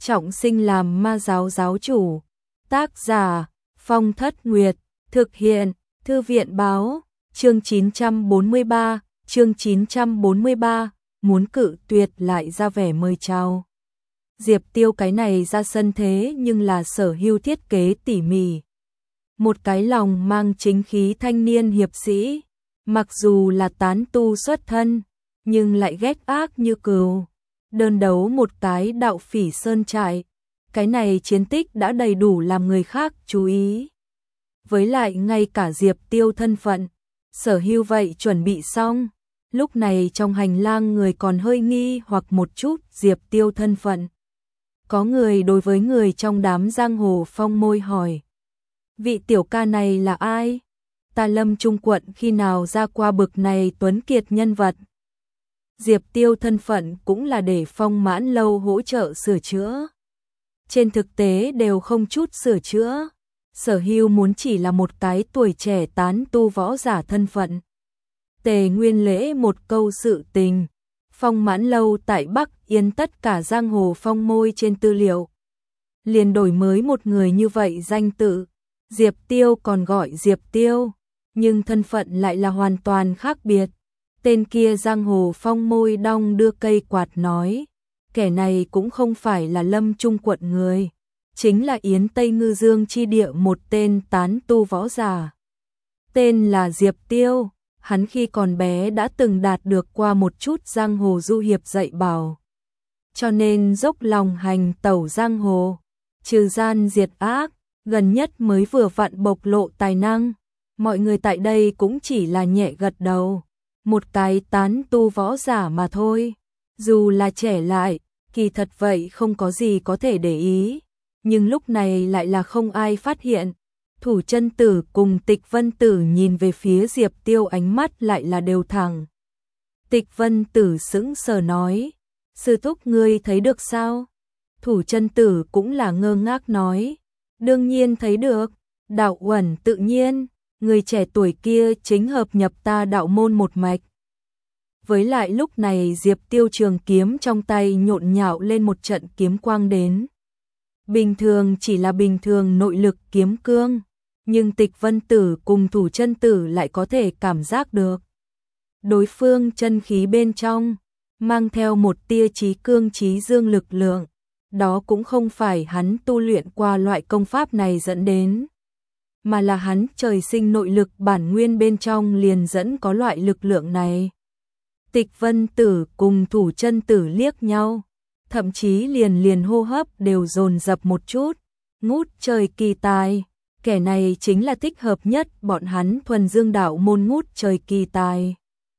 trọng sinh làm ma giáo giáo chủ. Tác giả Phong Thất Nguyệt, thực hiện Thư viện báo, chương 943, chương 943, muốn cự tuyệt lại ra vẻ mời chào. Diệp Tiêu cái này ra sân thế nhưng là Sở Hưu thiết kế tỉ mỉ. Một cái lòng mang chính khí thanh niên hiệp sĩ, mặc dù là tán tu xuất thân, nhưng lại ghét ác như cừu. Đơn đấu một cái đạo phỉ sơn trại, cái này chiến tích đã đầy đủ làm người khác chú ý. Với lại ngay cả Diệp Tiêu thân phận, Sở Hưu vậy chuẩn bị xong. Lúc này trong hành lang người còn hơi nghi hoặc một chút Diệp Tiêu thân phận. Có người đối với người trong đám giang hồ phong môi hỏi: vị tiểu ca này là ai? Ta Lâm Trung quận khi nào ra qua bực này tuấn kiệt nhân vật? Diệp Tiêu thân phận cũng là để Phong Mãn Lâu hỗ trợ sửa chữa. Trên thực tế đều không chút sửa chữa. Sở Hưu muốn chỉ là một cái tuổi trẻ tán tu võ giả thân phận. Tề Nguyên Lễ một câu sự tình. Phong Mãn Lâu tại Bắc Yên tất cả giang hồ phong môi trên tư liệu. Liền đổi mới một người như vậy danh tự. Diệp Tiêu còn gọi Diệp Tiêu, nhưng thân phận lại là hoàn toàn khác biệt. Tên kia giang hồ phong môi đong đưa cây quạt nói, kẻ này cũng không phải là Lâm Trung quận người, chính là Yến Tây Ngư Dương chi địa một tên tán tu võ giả. Tên là Diệp Tiêu, hắn khi còn bé đã từng đạt được qua một chút giang hồ du hiệp dạy bảo. Cho nên dốc lòng hành tẩu giang hồ, trừ gian diệt ác, gần nhất mới vừa vặn bộc lộ tài năng. Mọi người tại đây cũng chỉ là nhẹ gật đầu. Một cái tán tu võ giả mà thôi. Dù là trẻ lại, kỳ thật vậy không có gì có thể để ý. Nhưng lúc này lại là không ai phát hiện. Thủ Chân Tử cùng Tịch Vân Tử nhìn về phía Diệp Tiêu ánh mắt lại là đều thẳng. Tịch Vân Tử sững sờ nói, sư thúc ngươi thấy được sao? Thủ Chân Tử cũng là ngơ ngác nói, đương nhiên thấy được, đạo uẩn tự nhiên, người trẻ tuổi kia chính hợp nhập ta đạo môn một mạch. Với lại lúc này Diệp Tiêu trường kiếm trong tay nhộn nhạo lên một trận kiếm quang đến. Bình thường chỉ là bình thường nội lực kiếm cương, nhưng Tịch Vân Tử cùng Thủ Chân Tử lại có thể cảm giác được. Đối phương chân khí bên trong, mang theo một tia chí cương chí dương lực lượng, đó cũng không phải hắn tu luyện qua loại công pháp này dẫn đến, mà là hắn trời sinh nội lực bản nguyên bên trong liền dẫn có loại lực lượng này. Tịch Vân Tử cùng Thủ Chân Tử liếc nhau, thậm chí liền hô hấp đều dồn dập một chút. Ngút trời kỳ tài, kẻ này chính là thích hợp nhất bọn hắn thuần dương đạo môn ngút trời kỳ tài.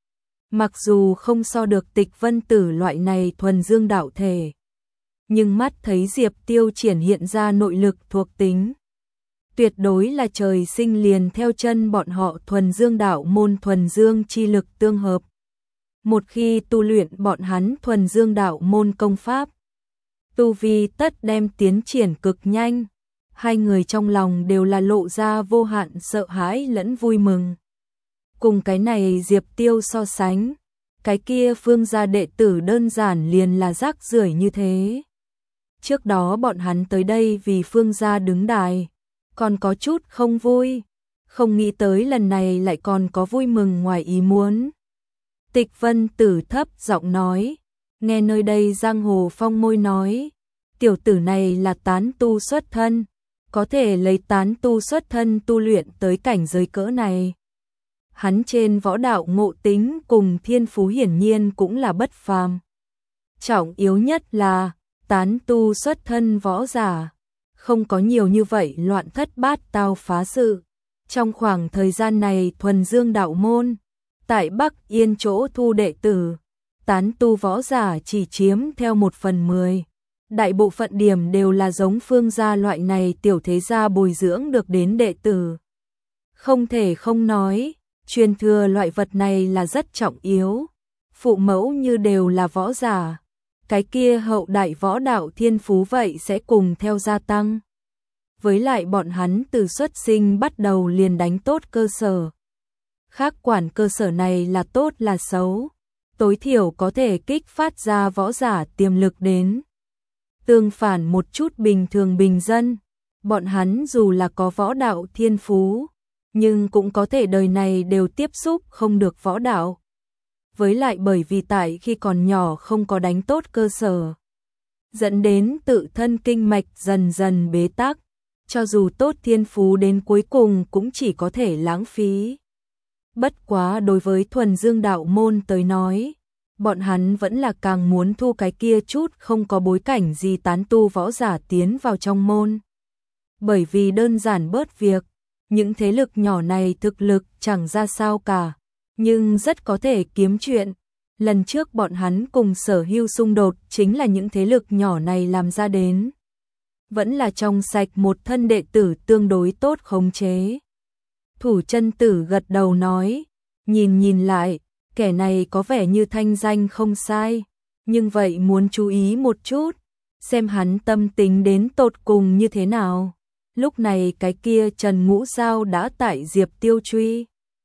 Mặc dù không so được Tịch Vân Tử loại này thuần dương đạo thể, nhưng mắt thấy Diệp Tiêu triển hiện ra nội lực thuộc tính, tuyệt đối là trời sinh liền theo chân bọn họ thuần dương đạo môn thuần dương chi lực tương hợp. Một khi tu luyện bọn hắn thuần dương đạo môn công pháp, tu vi tất đem tiến triển cực nhanh. Hai người trong lòng đều là lộ ra vô hạn sợ hãi lẫn vui mừng. Cùng cái này Diệp Tiêu so sánh, cái kia Phương gia đệ tử đơn giản liền là rác rưởi như thế. Trước đó bọn hắn tới đây vì Phương gia đứng đài, còn có chút không vui, không nghĩ tới lần này lại còn có vui mừng ngoài ý muốn. Tịch Vân Tử thấp giọng nói, nghe nơi đây giang hồ phong môi nói, tiểu tử này là tán tu xuất thân, có thể lấy tán tu xuất thân tu luyện tới cảnh giới cỡ này. Hắn trên võ đạo ngộ tính cùng thiên phú hiển nhiên cũng là bất phàm. Trọng yếu nhất là tán tu xuất thân võ giả, không có nhiều như vậy loạn thất bát tao phá sự. Trong khoảng thời gian này thuần dương đạo môn, tại Bắc Yên chỗ thu đệ tử, tán tu võ giả chỉ chiếm theo 1/10. Đại bộ phận điểm đều là giống Phương gia loại này tiểu thế gia bồi dưỡng được đến đệ tử. Không thể không nói, truyền thừa loại vật này là rất trọng yếu. Phụ mẫu như đều là võ giả, cái kia hậu đại võ đạo thiên phú vậy sẽ cùng theo gia tăng. Với lại bọn hắn từ xuất sinh bắt đầu liền đánh tốt cơ sở. Khác quản cơ sở này là tốt là xấu, tối thiểu có thể kích phát ra võ giả tiềm lực đến. Tương phản một chút bình thường bình dân, bọn hắn dù là có võ đạo thiên phú, nhưng cũng có thể đời này đều tiếp xúc không được võ đạo. Với lại bởi vì tại khi còn nhỏ không có đánh tốt cơ sở, dẫn đến tự thân kinh mạch dần dần bế tắc, cho dù tốt thiên phú đến cuối cùng cũng chỉ có thể lãng phí. Bất quá đối với thuần dương đạo môn tới nói, bọn hắn vẫn là càng muốn thu cái kia chút không có bối cảnh gì tán tu võ giả tiến vào trong môn. Bởi vì đơn giản bớt việc, những thế lực nhỏ này thực lực chẳng ra sao cả, nhưng rất có thể kiếm chuyện. Lần trước bọn hắn cùng Sở Hưu xung đột chính là những thế lực nhỏ này làm ra đến. Vẫn là trong sạch một thân đệ tử tương đối tốt khống chế. Thủ chân tử gật đầu nói, nhìn lại, kẻ này có vẻ như thanh danh không sai, nhưng vậy muốn chú ý một chút, xem hắn tâm tính đến tột cùng như thế nào. Lúc này cái kia Trần Ngũ Giao đã tại Diệp Tiêu truy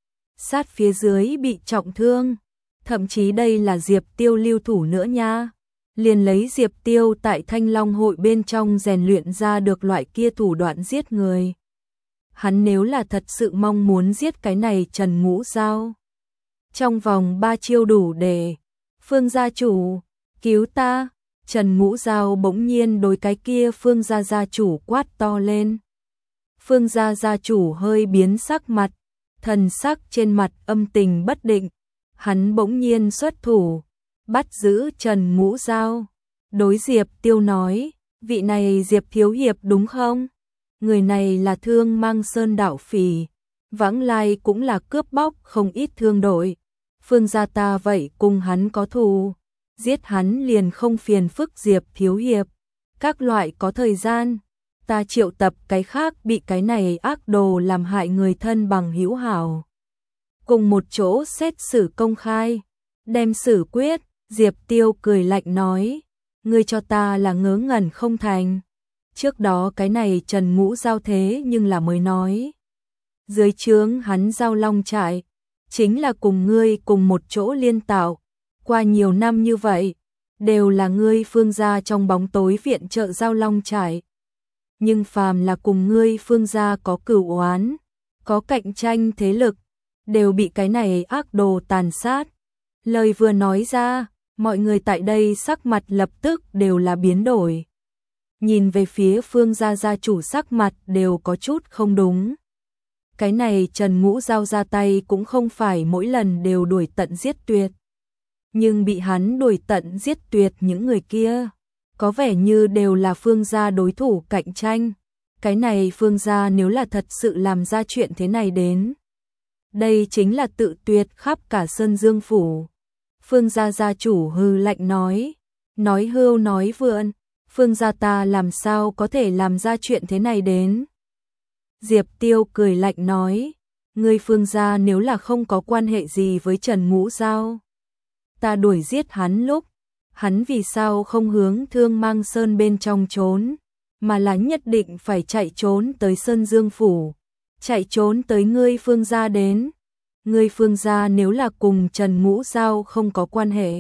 sát phía dưới bị trọng thương, thậm chí đây là Diệp Tiêu lưu thủ nữa nha. Liền lấy Diệp Tiêu tại Thanh Long hội bên trong rèn luyện ra được loại kia thủ đoạn giết người. Hắn nếu là thật sự mong muốn giết cái này Trần Ngũ Giao, trong vòng 3 chiêu đủ để. Phương gia chủ, cứu ta. Trần Ngũ Giao bỗng nhiên đối cái kia Phương gia gia chủ quát to lên. Phương gia gia chủ hơi biến sắc mặt, thần sắc trên mặt âm tình bất định. Hắn bỗng nhiên xuất thủ, bắt giữ Trần Ngũ Giao. Đối Diệp Tiêu nói, vị này Diệp thiếu hiệp đúng không? Người này là Thương Mang Sơn đạo phỉ, vãng lai cũng là cướp bóc không ít thương đội. Phương gia ta vậy cùng hắn có thù, giết hắn liền không phiền phức Diệp thiếu hiệp. Các loại có thời gian, ta triệu tập cái khác bị cái này ác đồ làm hại người thân bằng hữu hảo, cùng một chỗ xét xử công khai, đem xử quyết. Diệp Tiêu cười lạnh nói, ngươi cho ta là ngớ ngẩn không thành. Trước đó cái này Trần Ngũ Giao thế nhưng là mới nói, dưới trướng hắn Giao Long trại chính là cùng ngươi cùng một chỗ liên tạo, qua nhiều năm như vậy, đều là ngươi Phương gia trong bóng tối viện trợ Giao Long trại. Nhưng phàm là cùng ngươi Phương gia có cửu oán, có cạnh tranh thế lực, đều bị cái này ác đồ tàn sát. Lời vừa nói ra, mọi người tại đây sắc mặt lập tức đều là biến đổi. Nhìn về phía Phương gia gia chủ sắc mặt đều có chút không đúng. Cái này Trần Ngũ Giao ra tay cũng không phải mỗi lần đều đuổi tận giết tuyệt. Nhưng bị hắn đuổi tận giết tuyệt những người kia, có vẻ như đều là Phương gia đối thủ cạnh tranh. Cái này Phương gia nếu là thật sự làm ra chuyện thế này đến, đây chính là tự tuyệt khắp cả Sơn Dương phủ. Phương gia gia chủ hừ lạnh nói hưu nói vượn, Phương gia ta làm sao có thể làm ra chuyện thế này đến. Diệp Tiêu cười lạnh nói, ngươi Phương gia nếu là không có quan hệ gì với Trần Ngũ Giao, ta đuổi giết hắn lúc, hắn vì sao không hướng Thương Mang Sơn bên trong trốn, mà là nhất định phải chạy trốn tới Sơn Dương phủ, chạy trốn tới ngươi Phương gia đến. Ngươi Phương gia nếu là cùng Trần Ngũ Giao không có quan hệ,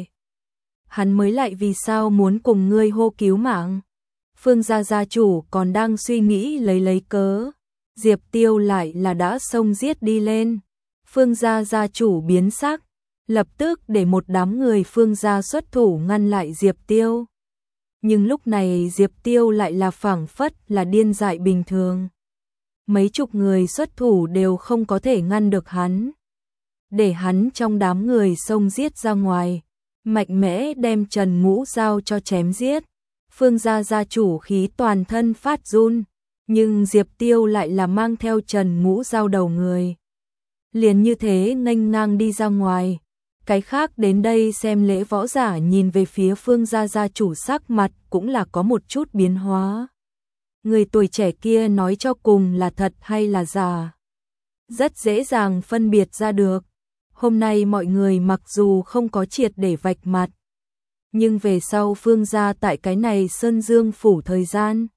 hắn mới lại vì sao muốn cùng ngươi hô cứu mạng. Phương gia gia chủ còn đang suy nghĩ lấy cớ, Diệp Tiêu lại là đã xông giết đi lên. Phương gia gia chủ biến sắc, lập tức để một đám người Phương gia xuất thủ ngăn lại Diệp Tiêu. Nhưng lúc này Diệp Tiêu lại là phảng phất là điên dại bình thường. Mấy chục người xuất thủ đều không có thể ngăn được hắn. Để hắn trong đám người xông giết ra ngoài, mạnh mẽ đem Trần Ngũ Giao cho chém giết. Phương gia gia chủ khí toàn thân phát run, nhưng Diệp Tiêu lại là mang theo Trần Ngũ Giao đầu người. Liền như thế nghênh ngang đi ra ngoài. Cái khác đến đây xem lễ võ giả nhìn về phía Phương gia gia chủ sắc mặt cũng là có một chút biến hóa. Người tuổi trẻ kia nói cho cùng là thật hay là giả, rất dễ dàng phân biệt ra được. Hôm nay mọi người mặc dù không có triệt để vạch mặt, nhưng về sau Phương gia tại cái này Sơn Dương phủ thời gian,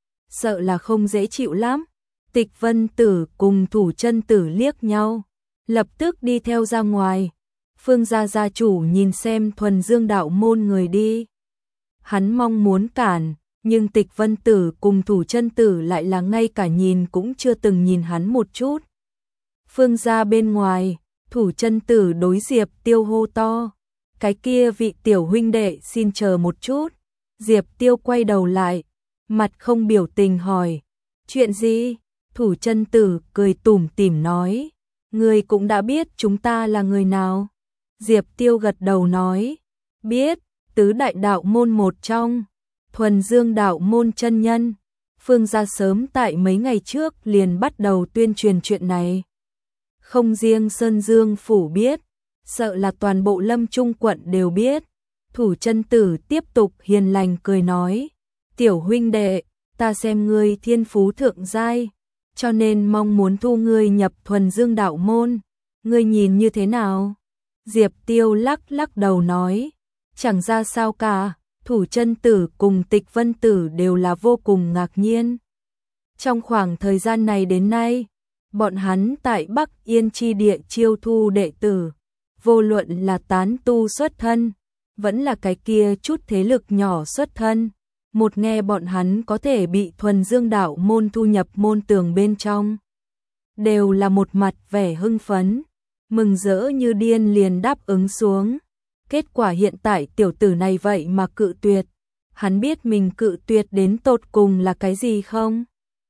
sợ là không dễ chịu lắm. Tịch Vân Tử cùng Thủ Chân Tử liếc nhau, lập tức đi theo ra ngoài. Phương gia gia chủ nhìn xem thuần dương đạo môn người đi, hắn mong muốn cản, Nhưng Tịch Vân Tử cùng Thủ Chân Tử lại là ngay cả nhìn cũng chưa từng nhìn hắn một chút. Phương gia bên ngoài, Thủ Chân Tử đối Diệp Tiêu hô to, cái kia vị tiểu huynh đệ xin chờ một chút. Diệp Tiêu quay đầu lại, mặt không biểu tình hỏi, chuyện gì? Thủ Chân Tử cười tủm tỉm nói, ngươi cũng đã biết chúng ta là người nào. Diệp Tiêu gật đầu nói, biết, tứ đại đạo môn một trong, Thuần Dương đạo môn chân nhân. Phương gia sớm tại mấy ngày trước liền bắt đầu tuyên truyền chuyện này. Không riêng Sơn Dương phủ biết, sợ là toàn bộ Lâm Trung quận đều biết. Thủ Chân Tử tiếp tục hiền lành cười nói, tiểu huynh đệ, ta xem ngươi thiên phú thượng giai, cho nên mong muốn thu ngươi nhập Thuần Dương đạo môn, ngươi nhìn như thế nào? Diệp Tiêu lắc lắc đầu nói, chẳng ra sao cả. Thủ Chân Tử cùng Tịch Vân Tử đều là vô cùng ngạc nhiên. Trong khoảng thời gian này đến nay, bọn hắn tại Bắc Yên chi địa chiêu thu đệ tử, vô luận là tán tu xuất thân, vẫn là cái kia chút thế lực nhỏ xuất thân, một nghe bọn hắn có thể bị Thuần Dương đạo môn thu nhập môn tường bên trong, đều là một mặt vẻ hưng phấn, mừng rỡ như điên liền đáp ứng xuống. Kết quả hiện tại tiểu tử này vậy mà cự tuyệt, hắn biết mình cự tuyệt đến tột cùng là cái gì không?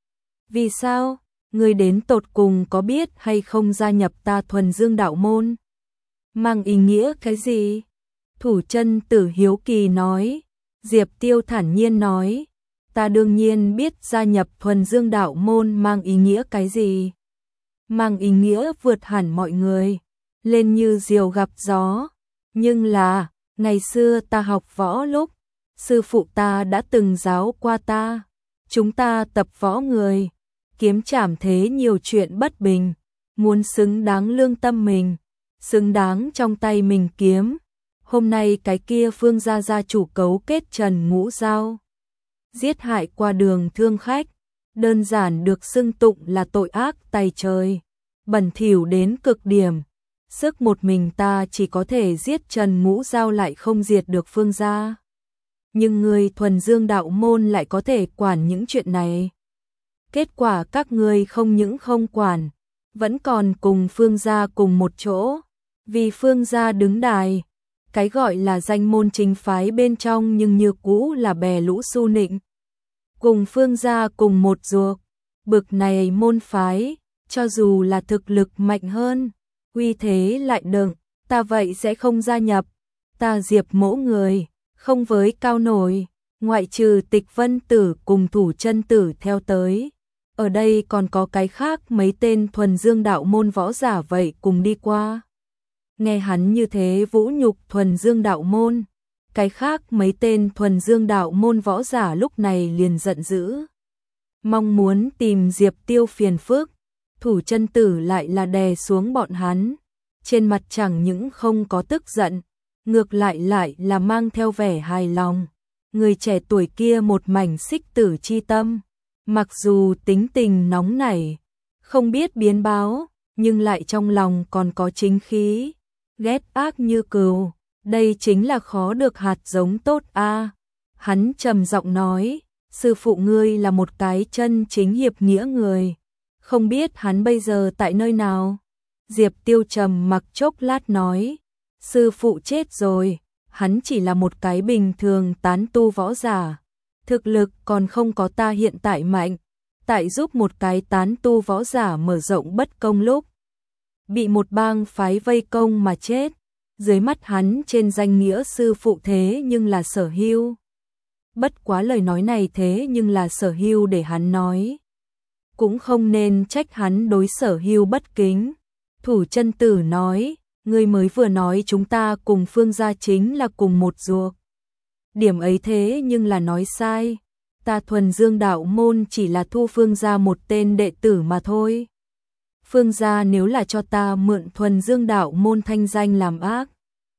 Vì sao? Ngươi đến tột cùng có biết hay không gia nhập ta Thuần Dương đạo môn? Mang ý nghĩa cái gì? Thủ Chân Tử hiếu kỳ nói. Diệp Tiêu thản nhiên nói, ta đương nhiên biết gia nhập Thuần Dương đạo môn mang ý nghĩa cái gì. Mang ý nghĩa vượt hẳn mọi người, lên như diều gặp gió. Nhưng là, ngày xưa ta học võ lúc, sư phụ ta đã từng giáo qua ta, chúng ta tập võ người, kiếm trảm thế nhiều chuyện bất bình, muốn xứng đáng lương tâm mình, xứng đáng trong tay mình kiếm. Hôm nay cái kia Phương gia gia chủ cấu kết Trần Ngũ Giao, giết hại qua đường thương khách, đơn giản được xưng tụng là tội ác tày trời, bẩn thỉu đến cực điểm. Sức một mình ta chỉ có thể giết Trần Ngũ Giao lại không diệt được Phương gia. Nhưng người Thuần Dương đạo môn lại có thể quản những chuyện này. Kết quả các ngươi không những không quản, vẫn còn cùng Phương gia cùng một chỗ, vì Phương gia đứng đài. Cái gọi là danh môn chính phái bên trong nhưng như cũ là bè lũ su nịnh. Cùng Phương gia cùng một ruột, bực này môn phái, cho dù là thực lực mạnh hơn, uy thế lại đựng, ta vậy sẽ không gia nhập. Ta Diệp mỗ người, không với cao nổi, ngoại trừ Tịch Vân Tử cùng Thủ Chân Tử theo tới. Ở đây còn có cái khác mấy tên Thuần Dương đạo môn võ giả vậy cùng đi qua. Nghe hắn như thế vũ nhục Thuần Dương đạo môn, cái khác mấy tên Thuần Dương đạo môn võ giả lúc này liền giận dữ, mong muốn tìm Diệp Tiêu phiền phức. Thủ Chân Tử lại là đè xuống bọn hắn, trên mặt chẳng những không có tức giận, ngược lại là mang theo vẻ hài lòng. Người trẻ tuổi kia một mảnh xích tử chi tâm, mặc dù tính tình nóng nảy, không biết biến báo, nhưng lại trong lòng còn có chính khí, ghét ác như cừu, đây chính là khó được hạt giống tốt a. Hắn trầm giọng nói, sư phụ ngươi là một cái chân chính hiệp nghĩa người, không biết hắn bây giờ tại nơi nào? Diệp Tiêu trầm mặc chốc lát nói, sư phụ chết rồi, hắn chỉ là một cái bình thường tán tu võ giả, thực lực còn không có ta hiện tại mạnh, tại giúp một cái tán tu võ giả mở rộng bất công lúc bị một bang phái vây công mà chết, dưới mắt hắn trên danh nghĩa sư phụ thế nhưng là Sở Hưu. Bất quá lời nói này thế nhưng là Sở Hưu để hắn nói, cũng không nên trách hắn đối Sở Hưu bất kính. Thủ Chân Tử nói, ngươi mới vừa nói chúng ta cùng Phương gia chính là cùng một ruột. Điểm ấy thế nhưng là nói sai, ta Thuần Dương đạo môn chỉ là thu Phương gia một tên đệ tử mà thôi. Phương gia nếu là cho ta mượn Thuần Dương đạo môn thanh danh làm ác,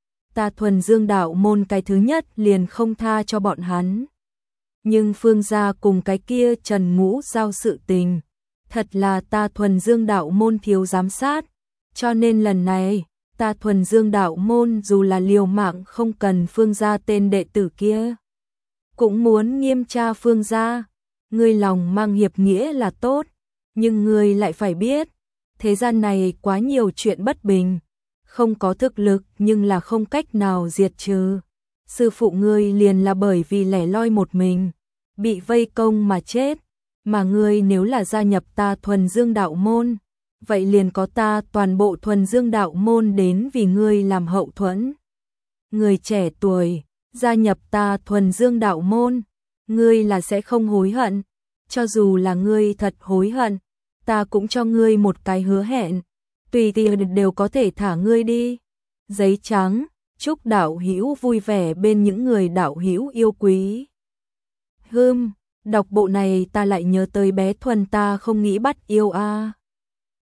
ta Thuần Dương đạo môn cái thứ nhất liền không tha cho bọn hắn. Nhưng Phương gia cùng cái kia Trần Ngũ Giao sự tình, thật là ta Thuần Dương đạo môn thiếu giám sát, cho nên lần này, ta Thuần Dương đạo môn dù là liều mạng không cần Phương gia tên đệ tử kia, cũng muốn nghiêm tra Phương gia. Ngươi lòng mang hiệp nghĩa là tốt, nhưng ngươi lại phải biết, thế gian này quá nhiều chuyện bất bình, không có thực lực nhưng là không cách nào diệt trừ. Sư phụ ngươi liền là bởi vì lẻ loi một mình, bị vây công mà chết, mà ngươi nếu là gia nhập ta Thuần Dương đạo môn, vậy liền có ta toàn bộ Thuần Dương đạo môn đến vì ngươi làm hậu thuẫn. Người trẻ tuổi, gia nhập ta Thuần Dương đạo môn, ngươi là sẽ không hối hận, cho dù là ngươi thật hối hận, ta cũng cho ngươi một cái hứa hẹn, tùy tiện đều có thể thả ngươi đi. Giấy trắng, chúc đạo hữu vui vẻ bên những người đạo hữu yêu quý. Đọc bộ này ta lại nhớ tới bé Thuần ta không nghĩ bắt yêu a.